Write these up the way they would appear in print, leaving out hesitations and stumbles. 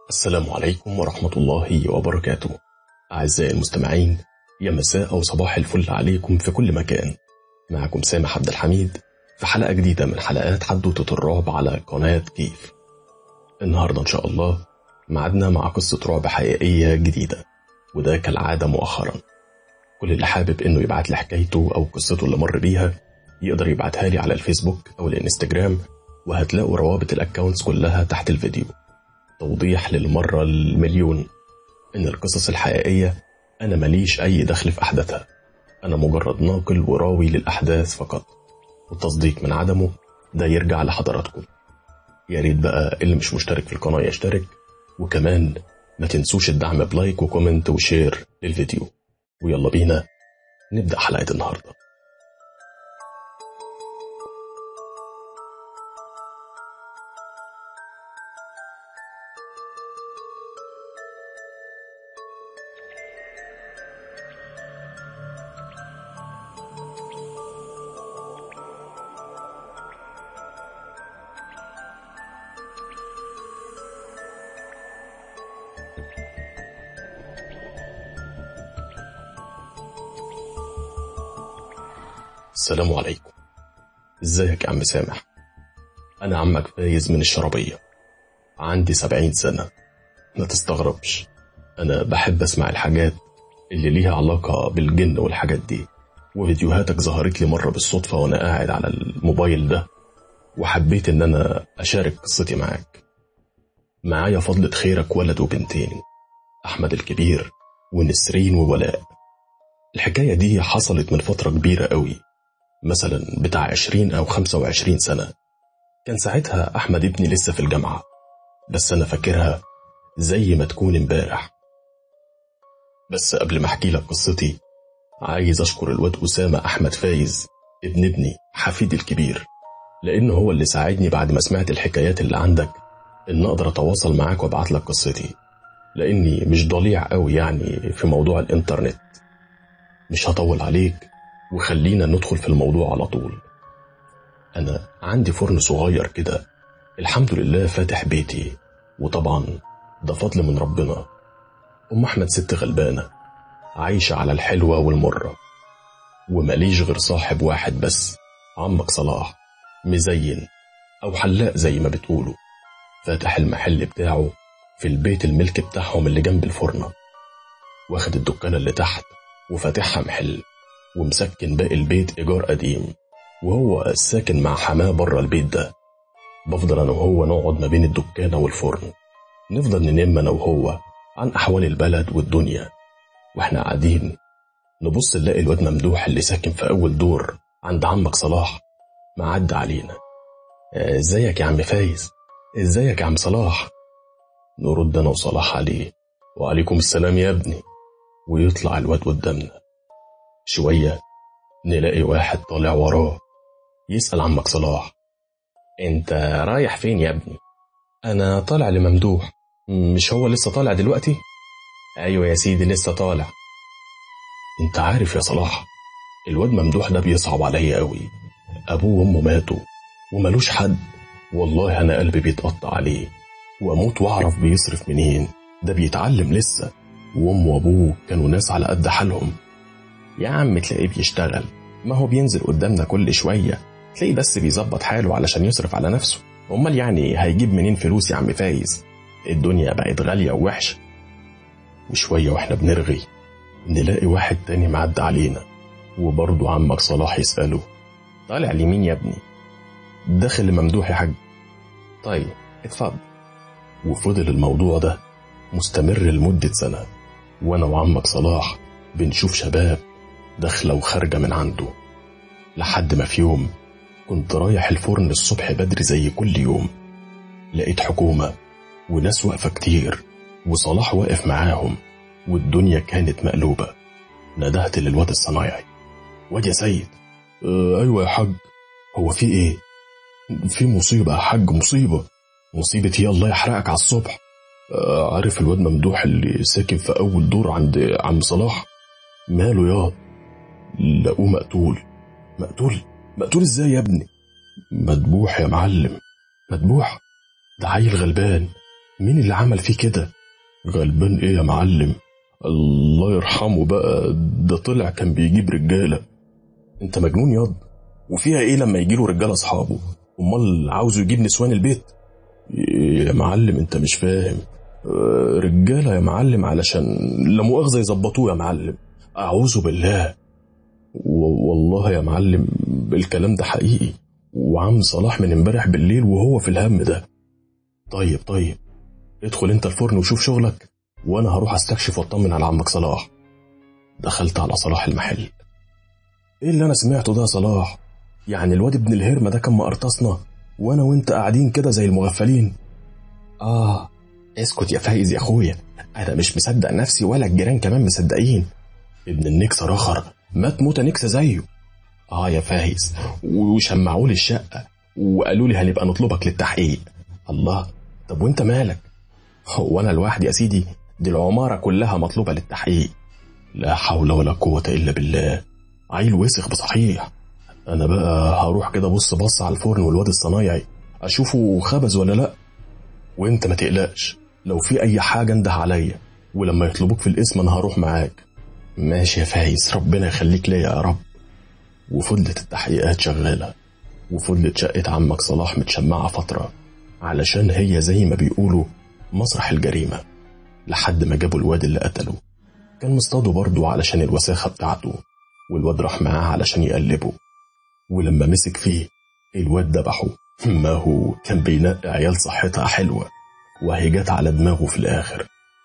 السلام عليكم ورحمة الله وبركاته. أعزائي المستمعين، يا مساء أو صباح الفل عليكم في كل مكان. معكم سامح عبد الحميد في حلقة جديدة من حلقات حدوتة الرعب على قناة كيف. النهاردة إن شاء الله معدنا مع قصة رعب حقيقية جديدة، وده كالعادة مؤخرا. كل اللي حابب إنه يبعت لي حكايته أو قصته اللي مر بيها يقدر يبعتها لي على الفيسبوك أو الانستجرام، وهتلاقوا روابط الأكاونتس كلها تحت الفيديو. توضيح للمرة المليون إن القصص الحقيقية أنا ماليش أي دخل في أحداثها، أنا مجرد ناقل وراوي للأحداث فقط، والتصديق من عدمه ده يرجع لحضراتكم. يا ريت بقى اللي مش مشترك في القناة يشترك، وكمان ما تنسوش الدعم بلايك وكومنت وشير للفيديو. ويلا بينا نبدأ حلقة النهاردة. السلام عليكم. ازيك يا عم سامح؟ انا عمك فايز من الشربية، عندي 70 سنة. ما تستغربش، انا بحب اسمع الحاجات اللي ليها علاقة بالجن والحاجات دي، وفيديوهاتك ظهرت لي مرة بالصدفة وانا قاعد على الموبايل ده، وحبيت ان انا اشارك قصتي معاك. معايا فضلة خيرك ولد وبنتين، احمد الكبير ونسرين وولاء. الحكاية دي حصلت من فترة كبيرة قوي، مثلا بتاع 20 أو 25 سنة. كان ساعتها أحمد ابني لسه في الجامعة، بس أنا فاكرها زي ما تكون امبارح. بس قبل ما أحكي لك قصتي، عايز أشكر الواد أسامة أحمد فايز ابن ابني حفيدي الكبير، لأنه هو اللي ساعدني بعد ما سمعت الحكايات اللي عندك إن أقدر أتواصل معاك وأبعت لك قصتي، لأني مش ضليع قوي يعني في موضوع الإنترنت. مش هطول عليك وخلينا ندخل في الموضوع على طول. أنا عندي فرن صغير كده، الحمد لله فاتح بيتي، وطبعا ده فضل من ربنا. أم أحمد ست غلبانة عايشة على الحلوة والمرة، وماليش غير صاحب واحد بس، عمك صلاح، مزين أو حلاق زي ما بتقولوا، فاتح المحل بتاعه في البيت الملك بتاعهم اللي جنب الفرنة، واخد الدكانة اللي تحت وفاتحها محل، ومسكن باقي البيت إيجار قديم، وهو ساكن مع حماه بره البيت ده. بفضل أنا وهو نقعد ما بين الدكانة والفرن، نفضل ننم أنا وهو عن أحوال البلد والدنيا، وإحنا قاعدين نبص نلاقي الواد ممدوح اللي ساكن في أول دور عند عمك صلاح معدي علينا. ازيك يا عم فايز؟ ازيك يا عم صلاح؟ نرد أنا وصلاح عليه، وعليكم السلام يا ابني. ويطلع الواد قدامنا شوية، نلاقي واحد طالع وراه يسأل عمك صلاح: انت رايح فين يا ابني؟ انا طالع لممدوح. مش هو لسه طالع دلوقتي؟ ايوه يا سيدي لسه طالع. انت عارف يا صلاح، الواد ممدوح ده بيصعب عليا قوي، ابوه وامه ماتوا وملوش حد، والله انا قلبي بيتقطع عليه، واموت واعرف بيصرف منين، ده بيتعلم لسه، وامه وابوه كانوا ناس على قد حالهم. يا عم تلاقيه بيشتغل، ما هو بينزل قدامنا كل شوية، تلاقيه بس بيظبط حاله علشان يصرف على نفسه. امال يعني هيجيب منين فلوس يا عم فايز؟ الدنيا بقت غالية ووحشة. وشوية واحنا بنرغي نلاقي واحد تاني معدى علينا، وبرضه عمك صلاح يسأله: طالع لمين يا ابني؟ داخل لممدوح يا حاج. طيب اتفضل. وفضل الموضوع ده مستمر لمدة سنة، وانا وعمك صلاح بنشوف شباب داخلة وخارجة من عنده، لحد ما في يوم كنت رايح الفرن الصبح بدري زي كل يوم، لقيت حكومة وناس واقفة كتير، وصلاح واقف معاهم، والدنيا كانت مقلوبة. ندهت للواد الصنايعي: واد يا سيد. ايوه يا حاج. هو في ايه؟ في مصيبة يا حاج، مصيبة. مصيبة هي الله يحرقك على الصبح. عارف الواد ممدوح اللي ساكن في اول دور عند عم صلاح؟ ماله يا؟ لقوه مقتول. مقتول؟ مقتول ازاي يا ابني؟ مدبوح يا معلم، مدبوح. ده عيل غلبان مين اللي عمل فيه كده؟ غلبان ايه يا معلم؟ الله يرحمه بقى، ده طلع كان بيجيب رجالة. انت مجنون ياض؟ وفيها ايه لما يجيله رجالة اصحابه؟ امال عاوزه يجيب نسوان البيت؟ يا معلم انت مش فاهم. رجالة يا معلم علشان لا مؤاخذة يظبطوه يا معلم. اعوذ بالله. والله يا معلم الكلام ده حقيقي، وعم صلاح من امبارح بالليل وهو في الهم ده. طيب ادخل انت الفرن وشوف شغلك، وانا هروح استكشف واطمن على عمك صلاح. دخلت على صلاح المحل. ايه اللي انا سمعته ده يا صلاح؟ يعني الواد ابن الهرمة ده كان مقرطصنا وانا وانت قاعدين كده زي المغفلين؟ اسكت يا فايز يا اخويا، انا مش مصدق نفسي ولا الجيران كمان مصدقين. ابن النكسة رخر مات موتة نكسة زيه. يا فايز، وشمعوا لي الشقة وقالوا لي هنبقى نطلبك للتحقيق. الله، طب وانت مالك؟ هو انا لوحدي يا سيدي؟ دي العمارة كلها مطلوبة للتحقيق. لا حول ولا قوة الا بالله، عيل وسخ بصحيح. انا بقى هروح كده بص على الفرن والواد الصنايعي اشوفه خبز ولا لا. وانت ما تقلقش، لو في اي حاجة انده عليا، ولما يطلبوك في الاسم انا هروح معاك. ماشي يا فايز، ربنا يخليك ليا يا رب. وفضلت التحقيقات شغالة، وفضلت شقة عمك صلاح متشمعة فترة، علشان هي زي ما بيقولوا مسرح الجريمة، لحد ما جابوا الواد اللي قتله. كان مصطاده برضه علشان الوساخة بتاعته، والواد راح معاه علشان يقلبه، ولما مسك فيه الواد دبحه. ما هو كان بينقي عيال صحتها حلوة، وهي جت على دماغه في الآخر.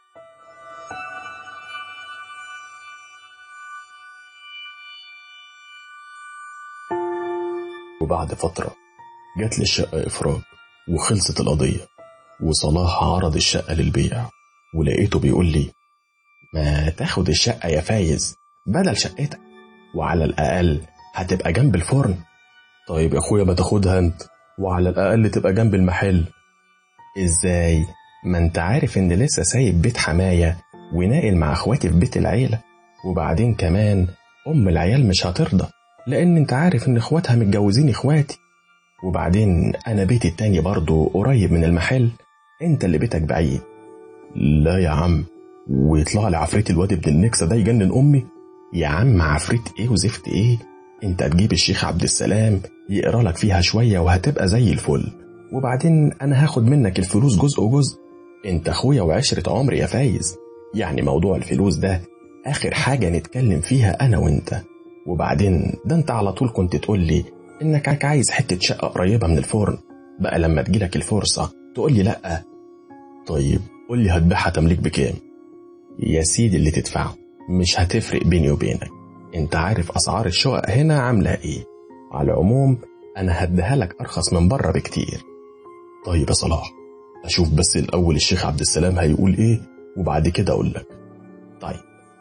وبعد فترة جت للشقة إفراج، وخلصت القضية، وصلاح عرض الشقة للبيع، ولقيته بيقول لي: ما تاخد الشقة يا فايز بدل شقتك، وعلى الأقل هتبقى جنب الفرن. طيب يا أخويا ما تاخدها أنت، وعلى الأقل تبقى جنب المحل. إزاي؟ ما أنت عارف إن لسه سايب بيت حماية وناقل مع أخواتي في بيت العيلة، وبعدين كمان أم العيال مش هترضى، لأن أنت عارف إن أخواتها متجوزين إخواتي، وبعدين أنا بيتي التاني برضو قريب من المحل، أنت اللي بيتك بعيد. لا يا عم، ويطلع لي عفريت الواد ابن النكسة ده يجنن أمي. يا عم عفريت إيه وزفت إيه؟ أنت تجيب الشيخ عبد السلام يقرأ لك فيها شوية وهتبقى زي الفل، وبعدين أنا هاخد منك الفلوس جزء جزء. أنت أخويا وعشرة عمري يا فايز، يعني موضوع الفلوس ده آخر حاجة نتكلم فيها أنا وأنت. وبعدين ده أنت على طول كنت تقول لي إنك عايز حتة شقة قريبة من الفرن، بقى لما تجيلك الفرصة تقول لي لأ. طيب قول لي هتبيعها تمليك بكام؟ يا سيدي اللي تدفعه، مش هتفرق بيني وبينك، انت عارف أسعار الشقق هنا عاملة ايه. على العموم أنا هديها لك أرخص من بره بكتير. طيب يا صلاح، أشوف بس الأول الشيخ عبد السلام هيقول ايه، وبعد كده أقول لك. طيب.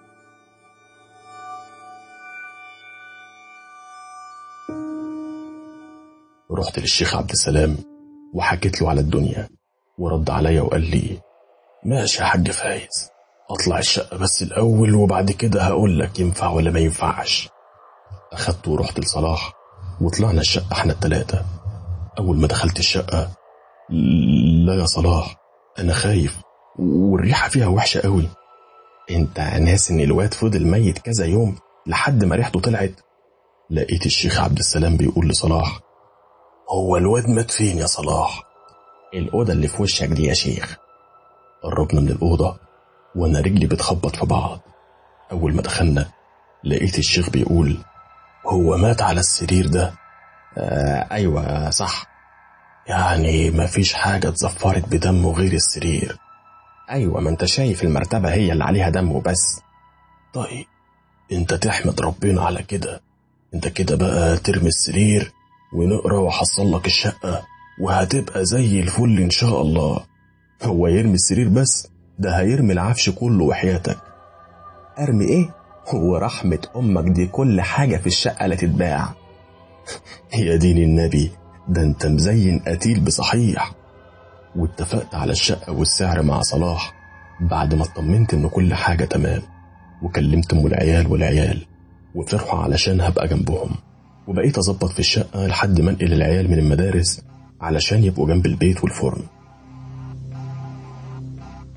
رحت للشيخ عبد السلام وحكيت له على الدنيا، ورد عليا وقال لي: ماشي يا حاج فايز، اطلع الشقة بس الأول وبعد كده هقول لك ينفع ولا ما ينفعش. أخدته ورحت لصلاح وطلعنا الشقة احنا التلاتة. أول ما دخلت الشقة: لا يا صلاح، أنا خايف والريحة فيها وحشة قوي. انت ناس ان الواد فضل ميت كذا يوم لحد ما ريحته طلعت. لقيت الشيخ عبد السلام بيقول لصلاح: هو الواد مات فين يا صلاح؟ الأوضة اللي في وشك دي يا شيخ. قربنا من الأوضة وأنا رجلي بتخبط في بعض. أول ما دخلنا لقيت الشيخ بيقول: هو مات على السرير ده؟ أيوة صح. يعني ما فيش حاجة اتزفرت بدمه غير السرير؟ أيوة، ما انت شايف المرتبة هي اللي عليها دمه بس. طيب انت تحمد ربنا على كده. انت كده بقى ترمي السرير ونقرأ وحصل لك الشقة وهتبقى زي الفل إن شاء الله. هو يرمي السرير بس؟ ده هيرمي العفش كله وحياتك. أرمي إيه؟ هو رحمة أمك دي كل حاجة في الشقة لا تتباع. يا دين النبي، ده انت مزين قتيل بصحيح. واتفقت على الشقة والسعر مع صلاح بعد ما اطمنت إن كل حاجة تمام، وكلمت أم العيال والعيال وفرحوا علشان هبقى جنبهم، وبقيت أظبط في الشقة لحد ما انقل العيال من المدارس علشان يبقوا جنب البيت والفرن.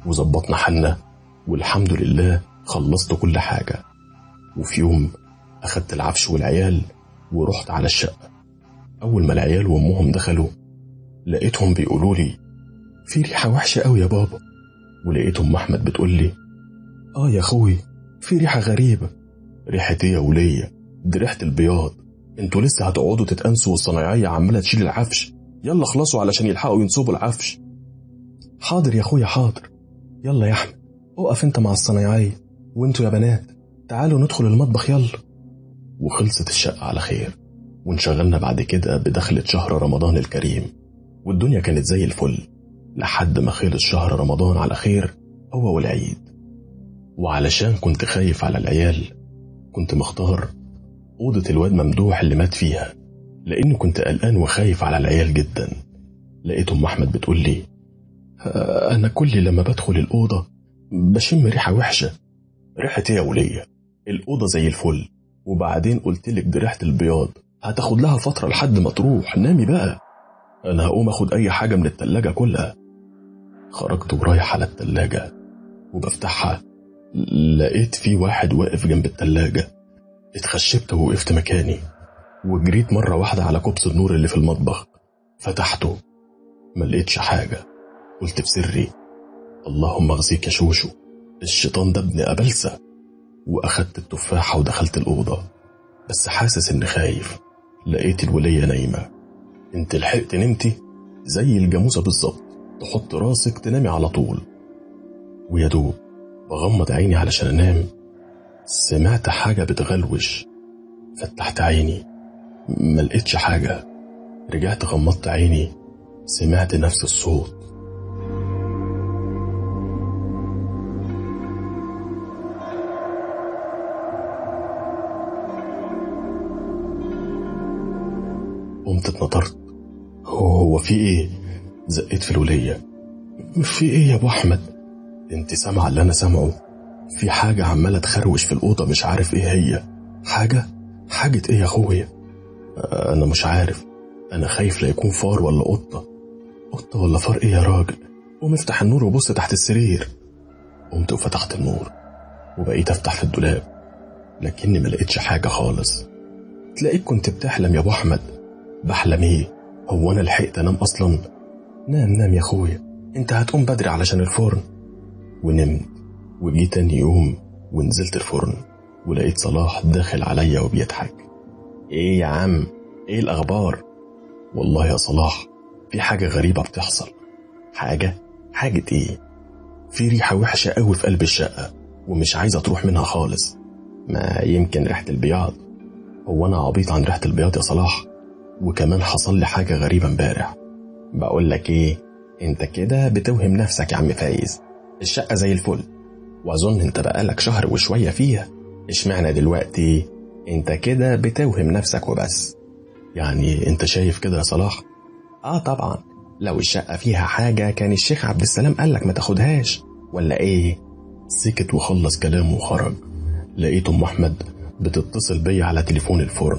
وظبطنا حالنا، والحمد لله خلصت كل حاجة. وفي يوم أخدت العفش والعيال ورحت على الشقة. أول ما العيال وأمهم دخلوا لقيتهم بيقولوا لي في ريحة وحشة قوي يا بابا، ولقيت أم أحمد بتقول لي يا أخوي في ريحة غريبة. ريحة إيه يا ولية؟ دي ريحة البياض، انتوا لسه هتقعدوا تتأنسوا والصنايعية عمالة تشيل العفش، يلا خلصوا علشان يلحقوا ينصبوا العفش. حاضر يا أخويا حاضر، يلا يا أحمد اقف انت مع الصنايعية، وانتوا يا بنات تعالوا ندخل المطبخ يلا. وخلصت الشقة على خير، وانشغلنا بعد كده بدخلة شهر رمضان الكريم، والدنيا كانت زي الفل لحد ما خلص شهر رمضان على خير هو والعيد. وعلشان كنت خايف على العيال كنت مختار أوضة الواد ممدوح اللي مات فيها، لأني كنت قلقان وخايف على العيال جدا. لقيت أم أحمد بتقول لي أنا كل لما بدخل الأوضة بشم ريحة وحشة. ريحة إيه يا ولية؟ الأوضة زي الفل، وبعدين قلتلك دي ريحة البياض، هتاخد لها فترة لحد ما تروح، نامي بقى. أنا هقوم أخد أي حاجة من التلاجة كلها. خرجت ورايح على التلاجة وبفتحها، لقيت في واحد واقف جنب التلاجة. اتخشبت ووقفت مكاني، وجريت مرة واحدة على كوبس النور اللي في المطبخ، فتحته ما لقيتش حاجة. قلت في سري اللهم اغزيك يا شوشو، الشيطان ده ابن أبلسة. وأخدت التفاحة ودخلت الأوضة، بس حاسس إني خايف. لقيت الولية نايمة. انت لحقت نمتي زي الجاموسة بالظبط، تحط راسك تنامي على طول. ويا دوب بغمض عيني علشان أنام سمعت حاجة بتغلوش. فتحت عيني ما لقيتش حاجة. رجعت غمضت عيني سمعت نفس الصوت. قمت اتنطرت. هو في ايه؟ زقيت في الولية. في ايه يا ابو احمد؟ انت سامعة اللي انا سامعه؟ في حاجة عمالة تخروش في الأوضة، مش عارف ايه هي. حاجة ايه يا اخويا؟ انا مش عارف، انا خايف لا يكون فار ولا قطة ولا فار. ايه يا راجل؟ قوم افتح النور وبص تحت السرير. قمت وفتحت النور وبقيت افتح في الدولاب، لكني ما لقيتش حاجة خالص. تلاقيك كنت بتحلم يا ابو احمد. بحلم ايه؟ هو انا لحقت انام اصلا؟ نام يا اخويا، انت هتقوم بدري علشان الفرن. ونمت. وجيت تاني يوم ونزلت الفرن ولقيت صلاح داخل عليا وبيضحك. ايه يا عم، ايه الاخبار؟ والله يا صلاح في حاجة غريبة بتحصل. حاجة ايه؟ في ريحة وحشة قوي في قلب الشقة ومش عايزة تروح منها خالص. ما يمكن ريحة البياض. هو انا عبيط عن ريحة البياض يا صلاح؟ وكمان حصل لي حاجة غريبة امبارح. بقول لك ايه، انت كده بتوهم نفسك يا عم فايز. الشقة زي الفل، واظن انت بقالك شهر وشوية فيها، اشمعنى دلوقتي؟ انت كده بتوهم نفسك وبس. يعني انت شايف كده يا صلاح؟ طبعا، لو الشقة فيها حاجة كان الشيخ عبد السلام قالك ما تاخدهاش ولا ايه؟ سكت وخلص كلامه وخرج. لقيت ام احمد بتتصل بي على تليفون الفرن.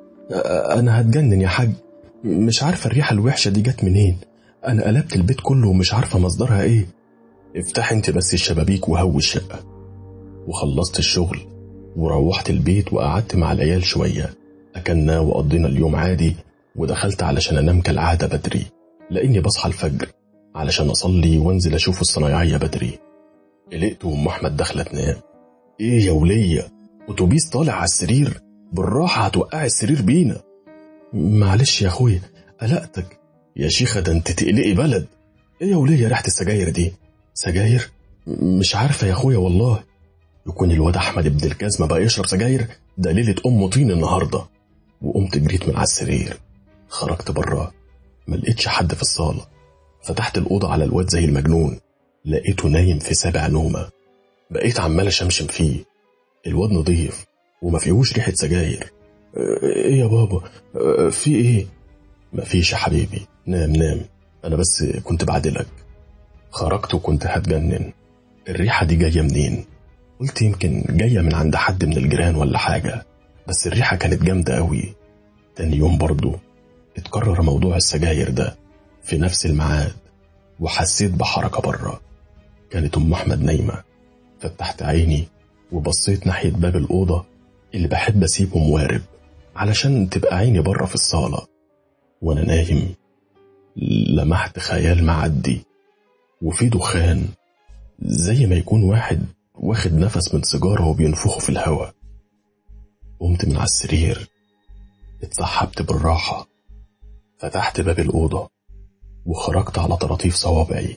انا هتجنن يا حاج، مش عارفة الريحة الوحشة دي جت منين. انا قلبت البيت كله ومش عارفة مصدرها ايه. افتح انت بس الشبابيك وهوي الشقة. وخلصت الشغل وروحت البيت وقعدت مع العيال شوية، أكلنا وقضينا اليوم عادي. ودخلت علشان أنام كالعادة بدري، لأني بصحى الفجر علشان أصلي وانزل أشوف الصنايعية بدري. قلقت وأم أحمد داخلة تنام. إيه يا ولية، أتوبيس طالع على السرير؟ بالراحة هتوقع السرير بينا. معلش يا أخويا قلقتك. يا شيخة ده انت تقلقي بلد. إيه يا ولية ريحة السجاير دي؟ سجاير؟ مش عارفة يا أخويا والله. يكون الواد أحمد ابن الجزمة بقى يشرب سجاير؟ ده ليلة أم طين النهاردة. وقمت جريت من على السرير، خرجت برا ما لقيتش حد في الصالة. فتحت الأوضة على الواد زي المجنون، لقيته نايم في سابع نومة. بقيت عمال أشمشم فيه. الواد نضيف وما فيهوش ريحة سجاير. ايه يا بابا في ايه؟ مفيش يا حبيبي، نام. أنا بس كنت بعدلك. خرجت وكنت هتجنن. الريحة دي جاية منين؟ قلت يمكن جاية من عند حد من الجيران ولا حاجة، بس الريحة كانت جامدة قوي. تاني يوم برضو اتكرر موضوع السجاير ده في نفس الميعاد، وحسيت بحركة برا. كانت أم أحمد نايمة. فتحت عيني وبصيت ناحية باب الأوضة اللي بحب أسيبه موارب علشان تبقى عيني بره في الصالة. وأنا نايم لمحت خيال معدي وفي دخان زي ما يكون واحد واخد نفس من سيجارة وبينفخه في الهواء. قمت من على السرير، اتسحبت بالراحة، فتحت باب الأوضة وخرجت على طراطيف صوابعي.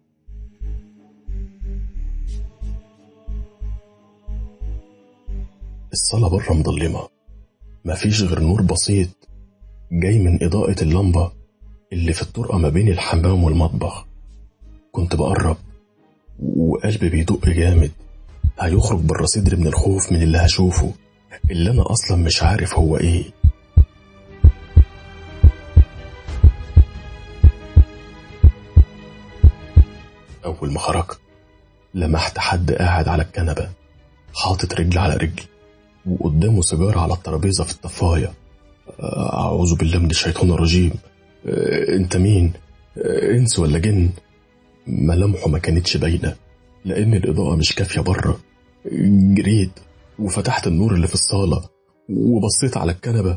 الصالة بره مظلمة، مفيش غير نور بسيط جاي من إضاءة اللمبة اللي في الطرقة ما بين الحمام والمطبخ. كنت بقرب وقلبي بيدق جامد، هيخرج بره صدري من الخوف من اللي هشوفه، اللي أنا أصلا مش عارف هو إيه. أول ما خرجت لمحت حد قاعد على الكنبة حاطط رجل على رجل وقدامه سيجارة على الترابيزة في الطفاية. أعوذ بالله من الشيطان الرجيم. أنت مين؟ إنس ولا جن؟ ملامحه ما كانتش باينة لأن الإضاءة مش كافية بره. جريت وفتحت النور اللي في الصالة وبصيت على الكنبة،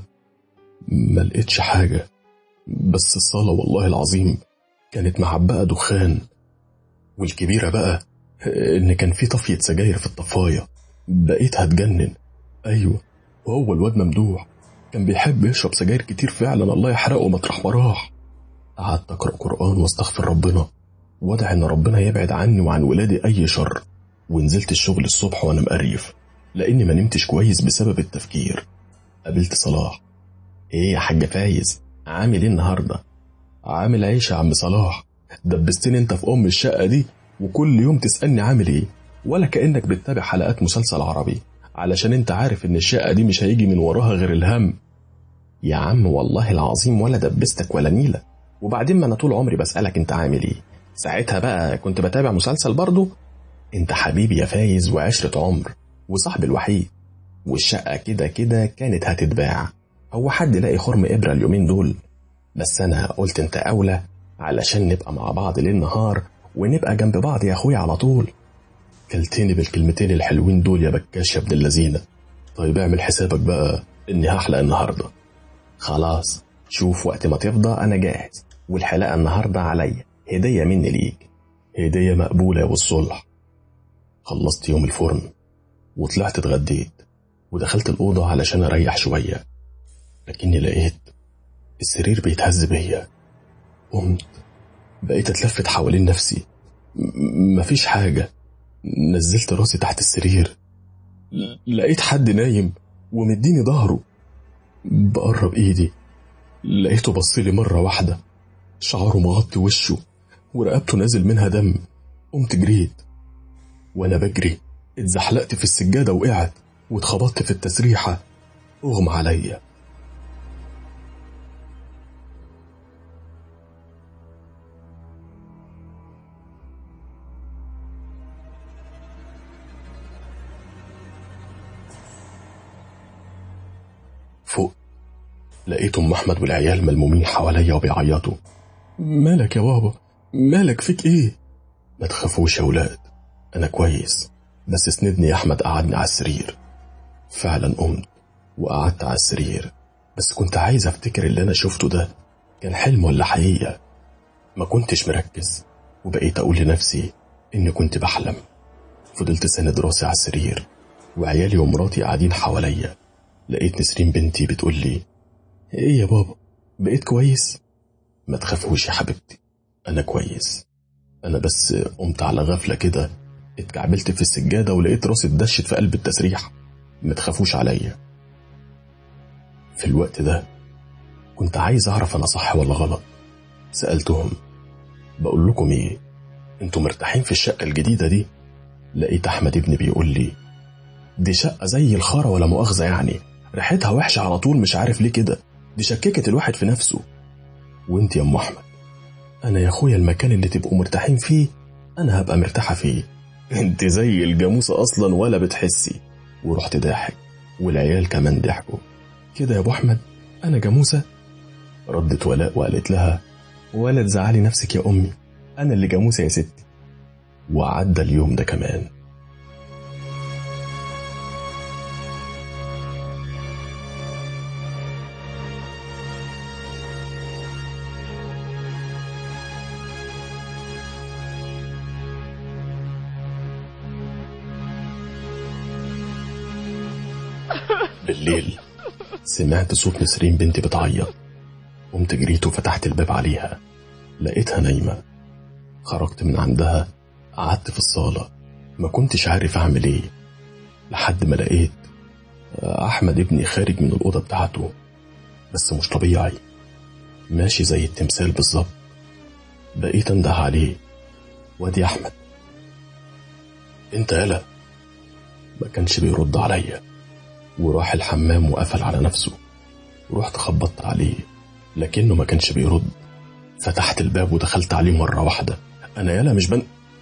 ما لقيتش حاجة، بس الصالة والله العظيم كانت معبقة دخان. والكبيرة بقى إن كان في طفية سجاير في الطفاية. بقيت هتجنن. أيوة، وهو الواد ممدوح كان بيحب يشرب سجاير كتير فعلا، الله يحرقه مطرح ما راح. قعدت أقرأ قرآن واستغفر ربنا وادعي إن ربنا يبعد عني وعن ولادي أي شر. ونزلت الشغل الصبح وأنا مقريف لأني ما نمتش كويس بسبب التفكير. قابلت صلاح. إيه يا حاج فايز، عامل إيه النهاردة؟ عامل عيش يا عم صلاح، دبستني أنت في أم الشقة دي وكل يوم تسألني عامل إيه، ولا كأنك بتتابع حلقات مسلسل عربي علشان أنت عارف إن الشقة دي مش هيجي من وراها غير الهم. يا عم والله العظيم ولا دبستك ولا نيلة، وبعدين ما أنا طول عمري بسألك أنت عامل إيه، ساعتها بقى كنت بتابع مسلسل برضو. أنت حبيبي يا فايز وعشرة عمر وصاحب الوحيد، والشقة كده كده كانت هتتباع، هو حد لاقي خرم إبرة اليومين دول؟ بس أنا قلت أنت أولى علشان نبقى مع بعض ليل نهار ونبقى جنب بعض يا أخوي على طول. كلتني بالكلمتين الحلوين دول يا بكاش يا ابن اللذينة. طيب اعمل حسابك بقى إني هحلق النهاردة. خلاص، شوف وقت ما تفضى أنا جاهز، والحلاقة النهاردة عليا، هدية مني ليك. هدية مقبولة يا والصلح. خلصت يوم الفرن وطلعت اتغديت ودخلت الأوضة علشان أريح شوية، لكني لقيت السرير بيتهز بيا. قمت بقيت أتلفت حوالين نفسي، مفيش حاجة. نزلت راسي تحت السرير، لقيت حد نايم ومديني ظهره. بقرب إيدي لقيته بصلي مرة واحدة، شعره مغطي وشه ورقبته نازل منها دم. قمت جريت، وأنا بجري اتزحلقت في السجادة وقعت واتخبطت في التسريحة، أغمى عليا. فوق لقيت أم أحمد والعيال ملمومين حواليا وبيعيطوا. مالك يا بابا، مالك، فيك إيه؟ ما تخافوش يا ولاد، أنا كويس، بس اسندني يا أحمد. قعدني على السرير. فعلا قمت وقعدت على السرير، بس كنت عايز أفتكر اللي أنا شفته ده كان حلم ولا حقيقة. ما كنتش مركز وبقيت أقول لنفسي إني كنت بحلم. فضلت سند راسي على السرير وعيالي ومراتي قاعدين حواليا. لقيت نسرين بنتي بتقول لي إيه يا بابا، بقيت كويس؟ ما تخافوش يا حبيبتي، أنا كويس. أنا بس قمت على غفلة كده، اتكعبلت في السجادة ولقيت راسي اتدشت في قلب التسريح. ما تخافوش عليا. في الوقت ده كنت عايز أعرف أنا صح ولا غلط. سألتهم بقول لكم إيه، أنتوا مرتاحين في الشقة الجديدة دي؟ لقيت أحمد ابني بيقول لي دي شقة زي الخارة ولا مؤاخذة، يعني ريحتها وحشة على طول، مش عارف ليه كده، دي شككت الواحد في نفسه. وانت يا أم أحمد، أنا يا أخويا المكان اللي تبقوا مرتاحين فيه أنا هبقى مرتاحة فيه. انت زي الجاموسة أصلا ولا بتحسي. ورحت ضاحك والعيال كمان ضحكوا. كده يا أبو أحمد أنا جاموسة؟ ردت ولاء وقالت لها ولا تزعلي نفسك يا أمي، أنا اللي جاموسة يا ستي. وعدى اليوم ده كمان. بالليل سمعت صوت نسرين بنتي بتعيط. قمت جريت وفتحت الباب عليها، لقيتها نايمة. خرجت من عندها، قعدت في الصالة، ما كنتش عارف أعمل إيه، لحد ما لقيت أحمد ابني خارج من الأوضة بتاعته، بس مش طبيعي، ماشي زي التمثال بالظبط. بقيت أنده عليه: وادي أحمد، أنت يالا؟ ما كانش بيرد عليا، وراح الحمام وقفل على نفسه. رحت خبطت عليه لكنه ما كانش بيرد. فتحت الباب ودخلت عليه مرة واحدة: أنا يالا مش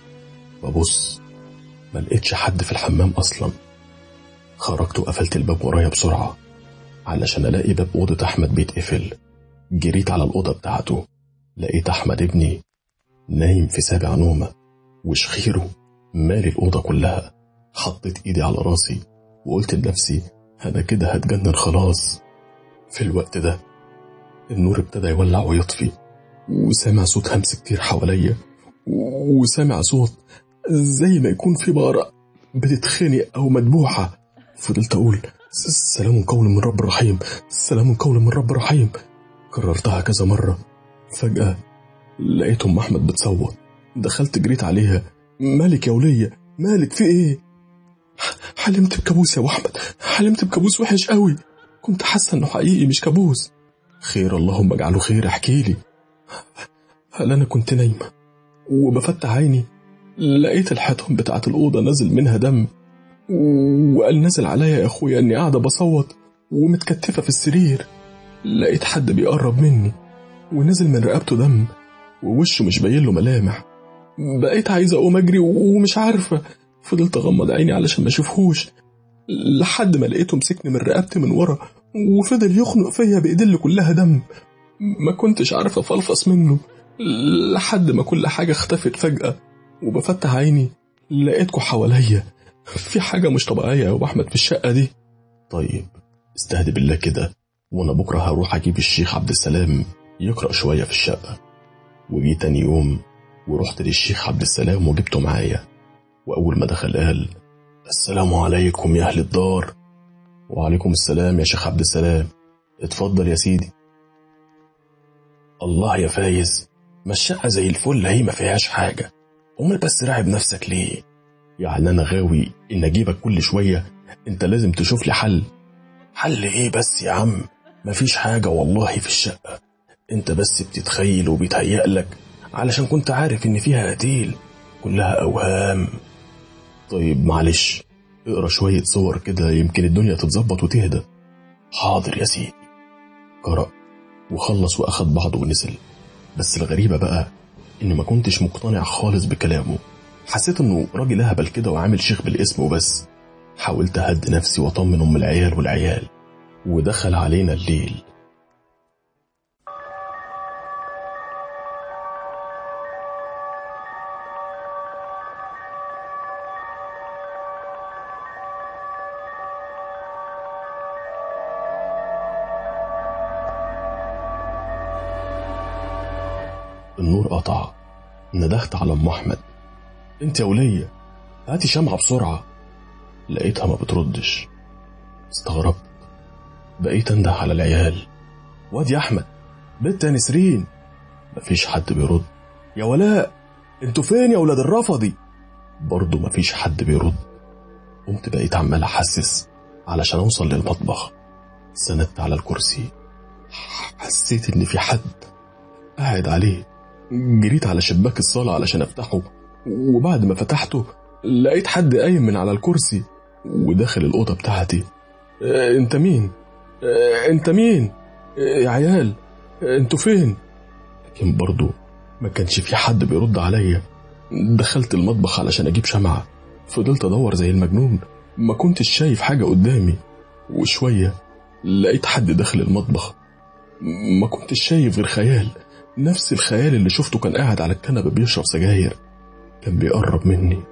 ببص، ما لقيتش حد في الحمام أصلا. خرجت وقفلت الباب ورايا بسرعة علشان ألاقي باب أوضة أحمد بيتقفل. جريت على الأوضة بتاعته، لقيت أحمد ابني نايم في سابع نومة وشخيره مالي الأوضة كلها. حطيت إيدي على راسي وقلت لنفسي: أنا كده هتجنن خلاص. في الوقت ده النور ابتدى يولع ويطفي، وسامع صوت همس كتير حواليا، وسامع صوت زي ما يكون في بقرة بتتخنق أو مدبوحة. فضلت أقول: سلام قول من رب رحيم، سلام قول من رب رحيم. كررتها كذا مرة. فجأة لقيت أم أحمد بتصوت. دخلت جريت عليها: مالك يا ولية، مالك، في إيه؟ حلمت بكابوس يا أحمد، حلمت بكابوس وحش قوي، كنت حاسة إنه حقيقي مش كابوس. خير، اللهم اجعله خير، احكي لي. هل أنا كنت نايمة وبفتح عيني لقيت الحيطان بتاعت الأوضة نزل منها دم، وقال نزل عليا يا أخويا إني قاعدة بصوت ومتكتفة في السرير. لقيت حد بيقرب مني ونزل من رقبته دم ووشه مش باين له ملامح. بقيت عايزة أقوم أجري ومش عارفة. فضلت أغمض عيني علشان ما أشوفهوش لحد ما لقيته مسكني من رقبتي من ورا وفضل يخنق فيا بإيديه اللي كلها دم. ما كنتش عارفة أفلفص منه لحد ما كل حاجة اختفت فجأة. وبفتح عيني لقيتكوا حواليا. في حاجة مش طبيعية يا أبو أحمد في الشقة دي. طيب استهدي بالله كده، وأنا بكرة هروح أجيب الشيخ عبد السلام يقرأ شوية في الشقة. وجي تاني يوم ورحت للشيخ عبد السلام وجبته معايا. وأول ما دخل قال: السلام عليكم يا أهل الدار. وعليكم السلام يا شيخ عبد السلام، اتفضل يا سيدي. الله يا فايز، ما الشقة زي الفل هي ما فيهاش حاجة، امال بس راعب نفسك ليه؟ يعني أنا غاوي إن أجيبك كل شوية؟ أنت لازم تشوف لي حل. حل إيه بس يا عم؟ مفيش حاجة والله في الشقة، أنت بس بتتخيل وبيتهيألك علشان كنت عارف إن فيها قتيل، كلها أوهام. طيب معلش، اقرأ شوية صور كده يمكن الدنيا تتظبط وتهدى. حاضر يا سيدي. قرأ وخلص وأخد بعضه ونزل. بس الغريبة بقى إني ما كنتش مقتنع خالص بكلامه. حسيت إنه راجل أهبل كده وعامل شيخ بالاسم وبس. حاولت أهدي نفسي وأطمن أم العيال والعيال. ودخل علينا الليل. النور قطع. ندهت على أم أحمد: انت يا ولية، هاتي شمعة بسرعة. لقيتها ما بتردش. استغربت. بقيت انده على العيال: واد يا أحمد، بنت يا نسرين. مفيش حد بيرد. يا ولاء، انتوا فين يا ولاد الرفضي؟ برضو مفيش حد بيرد. قمت بقيت عمال أحسس علشان أوصل للمطبخ. سندت على الكرسي، حسيت إن في حد قاعد عليه. جريت على شباك الصالة علشان أفتحه، وبعد ما فتحته لقيت حد قايم من على الكرسي وداخل الأوضة بتاعتي. انت مين؟ انت مين؟ يا عيال انتوا فين؟ لكن برضو ما كانش في حد بيرد عليا. دخلت المطبخ علشان أجيب شمعة. فضلت أدور زي المجنون، ما كنتش شايف حاجة قدامي. وشوية لقيت حد داخل المطبخ. ما كنتش شايف غير خيال، نفس الخيال اللي شفته كان قاعد على الكنبة بيشرب سجاير. كان بيقرب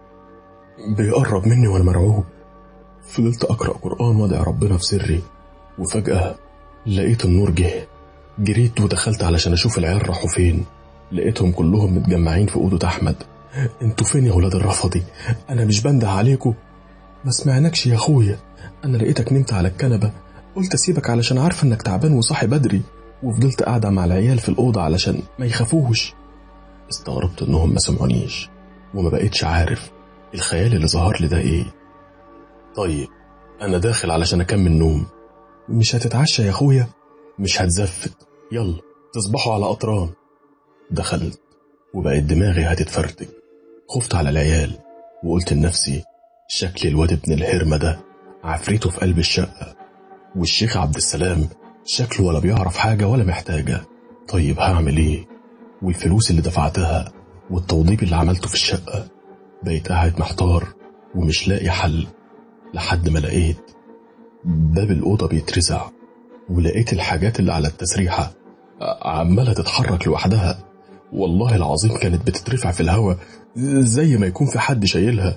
مني وأنا مرعوب. فضلت أقرأ قرآن وأدعي ربنا في سري، وفجأة لقيت النور جه. جريت ودخلت علشان أشوف العيال راحوا فين. لقيتهم كلهم متجمعين في أوضة أحمد. انتوا فين يا ولاد الرفضي؟ أنا مش بنده عليكم. ما سمعناكش يا أخويا، أنا لقيتك نمت على الكنبة، قلت أسيبك علشان عارفة إنك تعبان وصاحي بدري، وفضلت قاعدة مع العيال في الأوضة علشان ما يخافوش. استغربت إنهم ما سمعونيش، وما بقيتش عارف الخيال اللي ظهر لي ده إيه. طيب أنا داخل علشان أكمل نوم. مش هتتعشى يا أخويا؟ مش هتزفت، يلا تصبحوا على قطران. دخلت وبقت دماغي هتتفرتك. خفت على العيال وقلت لنفسي شكل الواد ابن الهرمة ده عفريته في قلب الشقة، والشيخ عبد السلام شكله ولا بيعرف حاجة ولا محتاجة. طيب هعمل ايه؟ والفلوس اللي دفعتها والتوضيب اللي عملته في الشقة. بقيت قاعد محتار ومش لاقي حل، لحد ما لقيت باب الأوضة بيترزع، ولقيت الحاجات اللي على التسريحة عمالة تتحرك لوحدها. والله العظيم كانت بتترفع في الهواء زي ما يكون في حد شايلها.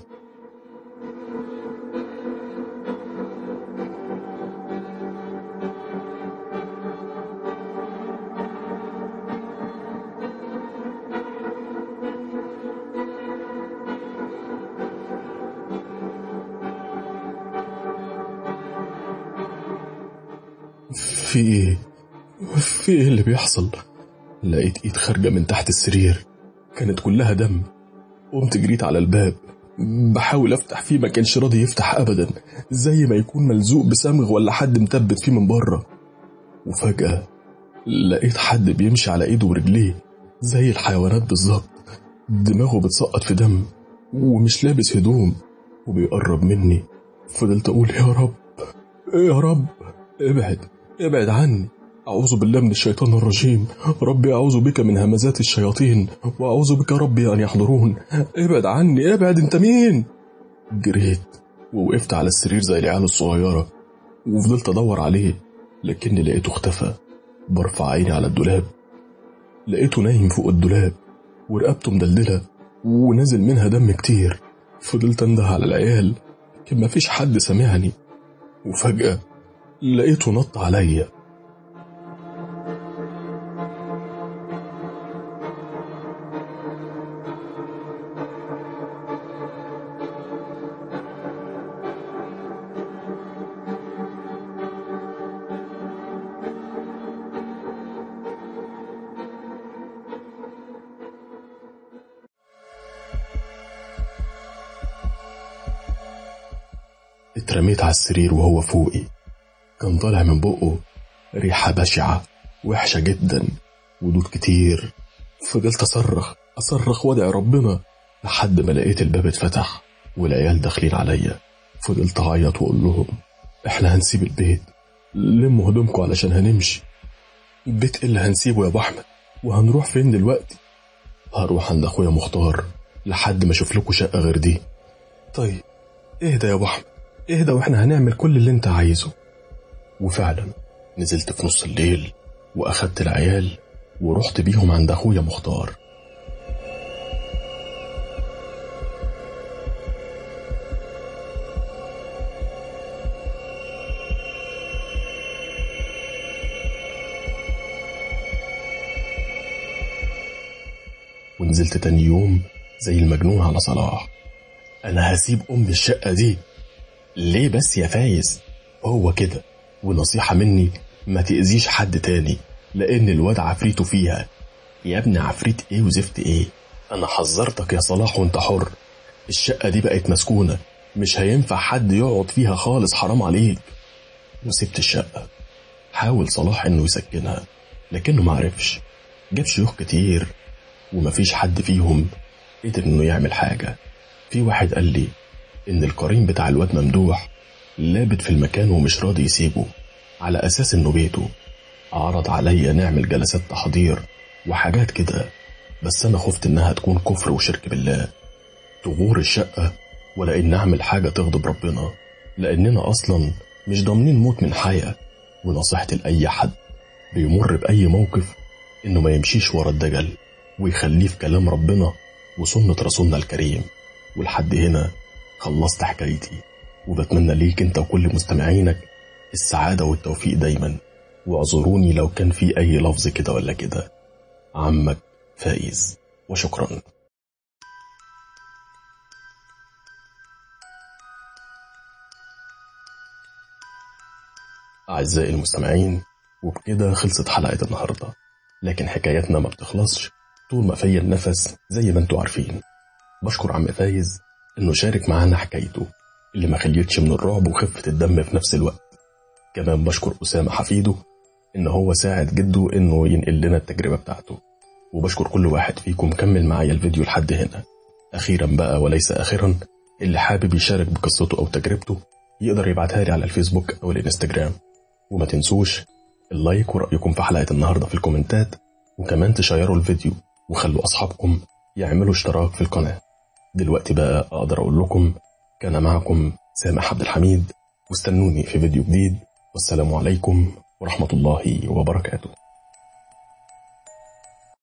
في ايه اللي بيحصل؟ لقيت ايد خارجة من تحت السرير، كانت كلها دم. قمت جريت على الباب بحاول افتح فيه، ما كانش راضي يفتح ابدا، زي ما يكون ملزوق بصمغ ولا حد متبت فيه من بره. وفجأة لقيت حد بيمشي على ايده ورجليه زي الحيوانات بالظبط، دماغه بتسقط في دم ومش لابس هدوم، وبيقرب مني. فضلت اقول يا رب يا رب، ابعد عني، أعوذ بالله من الشيطان الرجيم، ربي أعوذ بك من همزات الشياطين، وأعوذ بك ربي أن يحضرون، ابعد عني، ابعد، انت مين؟ جريت ووقفت على السرير زي العيال الصغيرة وفضلت أدور عليه، لكني لقيته اختفى. برفع عيني على الدولاب، لقيته نايم فوق الدولاب ورقبته مدلدلة ونازل منها دم كتير. فضلت انده على العيال لكن مفيش حد سمعني، وفجأة لقيته نط عليا. اترميت على السرير وهو فوقي، كان طالع من بقه ريحة بشعة وحشة جدا ودود كتير. فضلت أصرخ وادعي ربنا لحد ما لقيت الباب اتفتح والعيال داخلين عليا. فضلت أعيط وأقول لهم احنا هنسيب البيت، لموا هدومكم علشان هنمشي. البيت اللي هنسيبه يا أبو أحمد؟ وهنروح فين دلوقتي؟ هروح عند أخويا مختار لحد ما أشوف لكم شقة غير دي. طيب اهدى يا أبو أحمد، اهدى واحنا هنعمل كل اللي انت عايزه. وفعلا نزلت في نص الليل واخدت العيال ورحت بيهم عند اخويا مختار. ونزلت تاني يوم زي المجنون على صلاح. انا هسيب الشقة دي. ليه بس يا فايز؟ هو كده، ونصيحة مني ما تأذيش حد تاني لأن الواد عفريته فيها. يا ابني عفريت ايه وزفت ايه؟ انا حذرتك يا صلاح وانت حر. الشقة دي بقت مسكونة، مش هينفع حد يقعد فيها خالص، حرام عليك. وسبت الشقة. حاول صلاح انه يسكنها لكنه معرفش، جاب شيوخ كتير ومفيش حد فيهم قدر انه يعمل حاجة. في واحد قال لي ان القرين بتاع الواد ممدوح لابد في المكان ومش راضي يسيبه على اساس انه بيته. عرض عليا نعمل جلسات تحضير وحاجات كده، بس انا خفت انها تكون كفر وشرك بالله، تغور الشقة، ولا ان اعمل حاجة تغضب ربنا، لاننا اصلا مش ضامنين موت من حياة. ونصيحتي لأي حد بيمر بأي موقف انه ما يمشيش ورا الدجل ويخليه في كلام ربنا وسنة رسولنا الكريم. ولحد هنا خلصت حكايتي، وبتمنى ليك انت وكل مستمعينك السعادة والتوفيق دايما. واعذروني لو كان في أي لفظ كده ولا كده. عمك فايز، وشكرا. أعزائي المستمعين، وبكده خلصت حلقة النهاردة، لكن حكايتنا ما بتخلصش طول ما فيا النفس زي ما انتوا عارفين. بشكر عم فايز انه شارك معانا حكايته اللي ما خليتش من الرعب وخفة الدم في نفس الوقت. كمان بشكر أسامة حفيده إن هو ساعد جده إنه ينقل لنا التجربة بتاعته. وبشكر كل واحد فيكم كمل معايا الفيديو لحد هنا. أخيرا بقى وليس آخرا، اللي حابب يشارك بقصته أو تجربته يقدر يبعتها لي على الفيسبوك أو الانستجرام. وما تنسوش اللايك ورأيكم في حلقة النهاردة في الكومنتات، وكمان تشيروا الفيديو وخلوا أصحابكم يعملوا اشتراك في القناة. دلوقتي بقى أقدر أقول لكم كان معكم سامح عبد الحميد، واستنوني في فيديو جديد، والسلام عليكم ورحمة الله وبركاته.